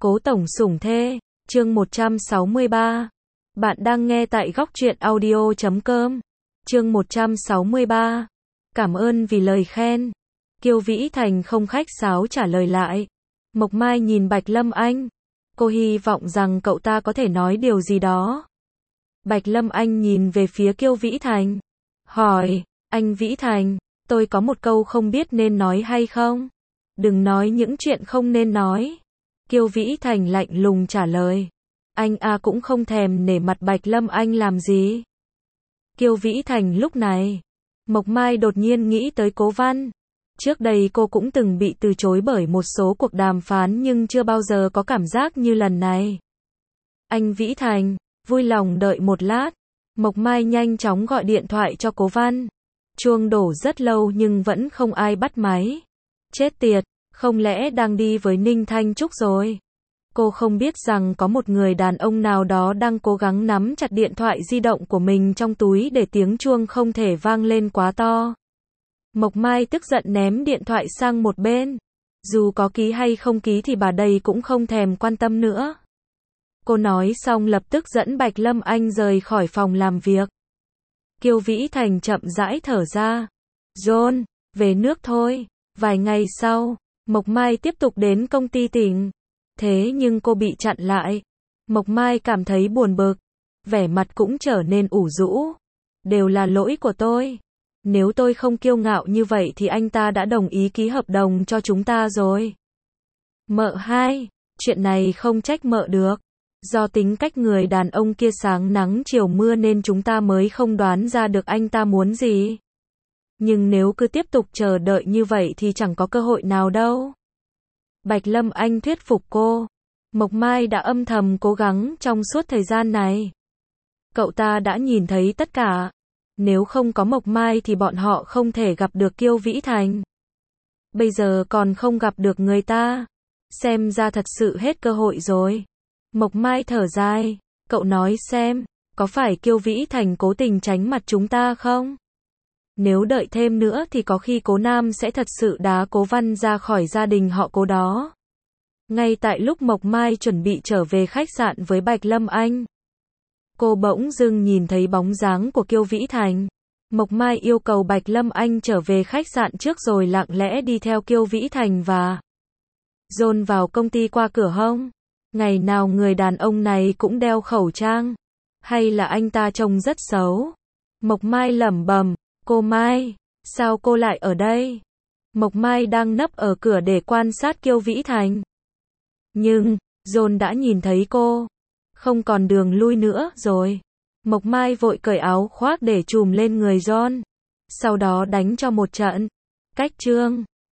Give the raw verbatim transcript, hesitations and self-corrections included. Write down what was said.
Cố tổng sủng thê, chương một trăm sáu mươi ba. Bạn đang nghe tại góc truyện audio chấm com. Chương một trăm sáu mươi ba. Cảm ơn vì lời khen. Kiêu Vĩ Thành không khách sáo trả lời lại. Mộc Mai nhìn Bạch Lâm Anh. Cô hy vọng rằng cậu ta có thể nói điều gì đó. Bạch Lâm Anh nhìn về phía Kiêu Vĩ Thành. Hỏi, anh Vĩ Thành, tôi có một câu không biết nên nói hay không? Đừng nói những chuyện không nên nói. Kiêu Vĩ Thành lạnh lùng trả lời. Anh a cũng không thèm nể mặt Bạch Lâm Anh làm gì. Kiêu Vĩ Thành lúc này. Mộc Mai đột nhiên nghĩ tới Cố Văn. Trước đây cô cũng từng bị từ chối bởi một số cuộc đàm phán nhưng chưa bao giờ có cảm giác như lần này. Anh Vĩ Thành, vui lòng đợi một lát. Mộc Mai nhanh chóng gọi điện thoại cho Cố Văn. Chuông đổ rất lâu nhưng vẫn không ai bắt máy. Chết tiệt, không lẽ đang đi với Ninh Thanh Trúc rồi? Cô không biết rằng có một người đàn ông nào đó đang cố gắng nắm chặt điện thoại di động của mình trong túi để tiếng chuông không thể vang lên quá to. Mộc Mai tức giận ném điện thoại sang một bên. Dù có ký hay không ký thì bà đây cũng không thèm quan tâm nữa. Cô nói xong lập tức dẫn Bạch Lâm Anh rời khỏi phòng làm việc. Kiêu Vĩ Thành chậm rãi thở ra. John, về nước thôi. Vài ngày sau, Mộc Mai tiếp tục đến công ty tỉnh. Thế nhưng cô bị chặn lại. Mộc Mai cảm thấy buồn bực. Vẻ mặt cũng trở nên ủ rũ. Đều là lỗi của tôi. Nếu tôi không kiêu ngạo như vậy thì anh ta đã đồng ý ký hợp đồng cho chúng ta rồi. Mợ hai, chuyện này không trách mợ được. Do tính cách người đàn ông kia sáng nắng chiều mưa nên chúng ta mới không đoán ra được anh ta muốn gì. Nhưng nếu cứ tiếp tục chờ đợi như vậy thì chẳng có cơ hội nào đâu. Bạch Lâm Anh thuyết phục cô. Mộc Mai đã âm thầm cố gắng trong suốt thời gian này. Cậu ta đã nhìn thấy tất cả. Nếu không có Mộc Mai thì bọn họ không thể gặp được Kiêu Vĩ Thành. Bây giờ còn không gặp được người ta. Xem ra thật sự hết cơ hội rồi. Mộc Mai thở dài. Cậu nói xem, có phải Kiêu Vĩ Thành cố tình tránh mặt chúng ta không? Nếu đợi thêm nữa thì có khi Cố Nam sẽ thật sự đá Cố Văn ra khỏi gia đình họ Cố đó. Ngay tại lúc Mộc Mai chuẩn bị trở về khách sạn với Bạch Lâm Anh, cô bỗng dưng nhìn thấy bóng dáng của Kiêu Vĩ Thành. Mộc Mai yêu cầu Bạch Lâm Anh trở về khách sạn trước rồi lặng lẽ đi theo Kiêu Vĩ Thành và dồn vào công ty qua cửa hông. Ngày nào người đàn ông này cũng đeo khẩu trang. Hay là anh ta trông rất xấu? Mộc Mai lẩm bẩm. Cô Mai, sao cô lại ở đây? Mộc Mai đang nấp ở cửa để quan sát Kiêu Vĩ Thành. Nhưng, John đã nhìn thấy cô. Không còn đường lui nữa rồi. Mộc Mai vội cởi áo khoác để trùm lên người John. Sau đó đánh cho một trận. Cách chương.